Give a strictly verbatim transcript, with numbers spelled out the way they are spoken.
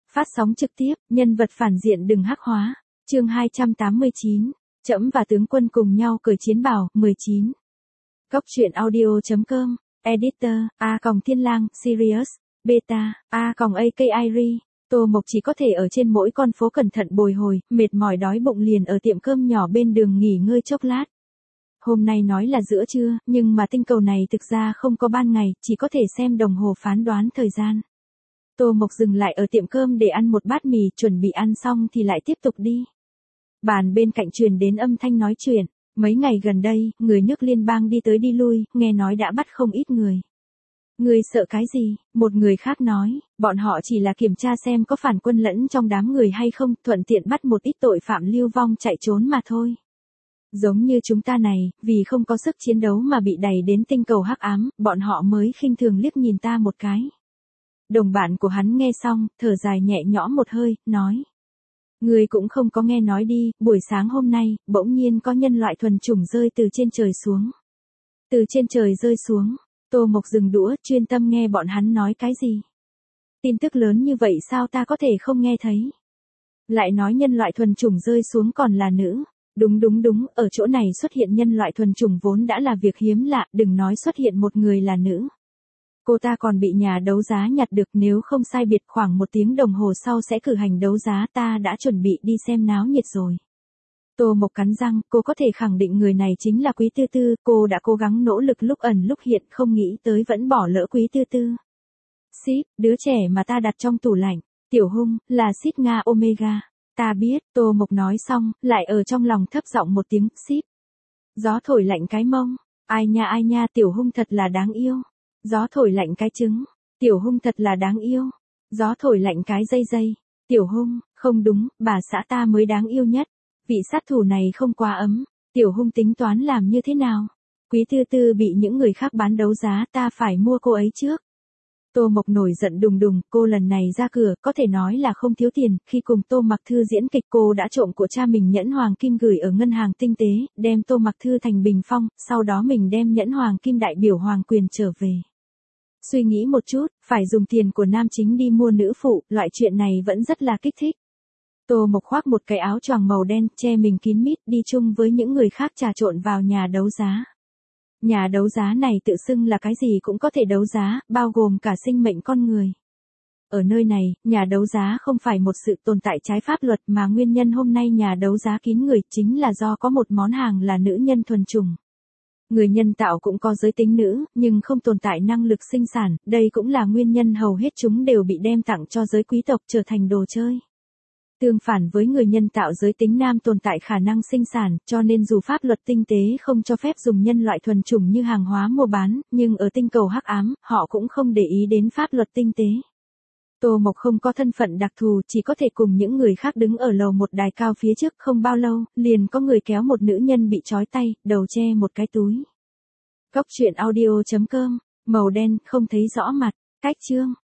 Phát sóng trực tiếp, nhân vật phản diện đừng hắc hóa. Chương hai trăm tám mươi chín. Trẫm và tướng quân cùng nhau cởi chiến bào, mười chín. Cốc truyện audio chấm com, Editor, A còng Thiên Lang, Sirius, Beta, A còng a ca i ri. Tô Mộc chỉ có thể ở trên mỗi con phố cẩn thận bồi hồi, mệt mỏi đói bụng liền ở tiệm cơm nhỏ bên đường nghỉ ngơi chốc lát. Hôm nay nói là giữa trưa, nhưng mà tinh cầu này thực ra không có ban ngày, chỉ có thể xem đồng hồ phán đoán thời gian. Tô Mộc dừng lại ở tiệm cơm để ăn một bát mì, chuẩn bị ăn xong thì lại tiếp tục đi. Bàn bên cạnh truyền đến âm thanh nói chuyện, mấy ngày gần đây, người nước liên bang đi tới đi lui, nghe nói đã bắt không ít người. Người sợ cái gì? Một người khác nói, bọn họ chỉ là kiểm tra xem có phản quân lẫn trong đám người hay không, thuận tiện bắt một ít tội phạm lưu vong chạy trốn mà thôi. Giống như chúng ta này, vì không có sức chiến đấu mà bị đẩy đến tinh cầu hắc ám, bọn họ mới khinh thường liếc nhìn ta một cái. Đồng bạn của hắn nghe xong, thở dài nhẹ nhõm một hơi, nói. Người cũng không có nghe nói đi, buổi sáng hôm nay, bỗng nhiên có nhân loại thuần chủng rơi từ trên trời xuống. Từ trên trời rơi xuống, Tô Mộc dừng đũa, chuyên tâm nghe bọn hắn nói cái gì. Tin tức lớn như vậy sao ta có thể không nghe thấy. Lại nói nhân loại thuần chủng rơi xuống còn là nữ. Đúng đúng đúng, ở chỗ này xuất hiện nhân loại thuần chủng vốn đã là việc hiếm lạ, đừng nói xuất hiện một người là nữ. Cô ta còn bị nhà đấu giá nhặt được, nếu không sai biệt khoảng một tiếng đồng hồ sau sẽ cử hành đấu giá, ta đã chuẩn bị đi xem náo nhiệt rồi. Tô Mộc cắn răng, cô có thể khẳng định người này chính là Quý Tư Tư, cô đã cố gắng nỗ lực lúc ẩn lúc hiện, không nghĩ tới vẫn bỏ lỡ Quý Tư Tư. Ship, đứa trẻ mà ta đặt trong tủ lạnh, Tiểu Hung, là Ship Nga Omega. Ta biết, Tô Mộc nói xong, lại ở trong lòng thấp giọng một tiếng, Ship. Gió thổi lạnh cái mông, ai nha ai nha, Tiểu Hung thật là đáng yêu. Gió thổi lạnh cái trứng, Tiểu Hung thật là đáng yêu. Gió thổi lạnh cái dây dây, Tiểu Hung, không đúng, bà xã ta mới đáng yêu nhất. Vị sát thủ này không quá ấm, Tiểu Hung tính toán làm như thế nào? Quý Tư Tư bị những người khác bán đấu giá, ta phải mua cô ấy trước. Tô Mộc nổi giận đùng đùng, cô lần này ra cửa, có thể nói là không thiếu tiền, khi cùng Tô Mặc Thư diễn kịch cô đã trộm của cha mình nhẫn hoàng kim gửi ở ngân hàng tinh tế, đem Tô Mặc Thư thành bình phong, sau đó mình đem nhẫn hoàng kim đại biểu hoàng quyền trở về. Suy nghĩ một chút, phải dùng tiền của nam chính đi mua nữ phụ, loại chuyện này vẫn rất là kích thích. Tô Mộc khoác một cái áo choàng màu đen, che mình kín mít, đi chung với những người khác trà trộn vào nhà đấu giá. Nhà đấu giá này tự xưng là cái gì cũng có thể đấu giá, bao gồm cả sinh mệnh con người. Ở nơi này, nhà đấu giá không phải một sự tồn tại trái pháp luật mà nguyên nhân hôm nay nhà đấu giá kín người chính là do có một món hàng là nữ nhân thuần chủng. Người nhân tạo cũng có giới tính nữ, nhưng không tồn tại năng lực sinh sản, đây cũng là nguyên nhân hầu hết chúng đều bị đem tặng cho giới quý tộc trở thành đồ chơi. Tương phản với người nhân tạo giới tính nam tồn tại khả năng sinh sản, cho nên dù pháp luật tinh tế không cho phép dùng nhân loại thuần chủng như hàng hóa mua bán, nhưng ở tinh cầu hắc ám, họ cũng không để ý đến pháp luật tinh tế. Tô Mộc không có thân phận đặc thù, chỉ có thể cùng những người khác đứng ở lầu một đài cao phía trước, không bao lâu, liền có người kéo một nữ nhân bị trói tay, đầu che một cái túi. Cốc truyện audio chấm com, màu đen, không thấy rõ mặt, cách chương.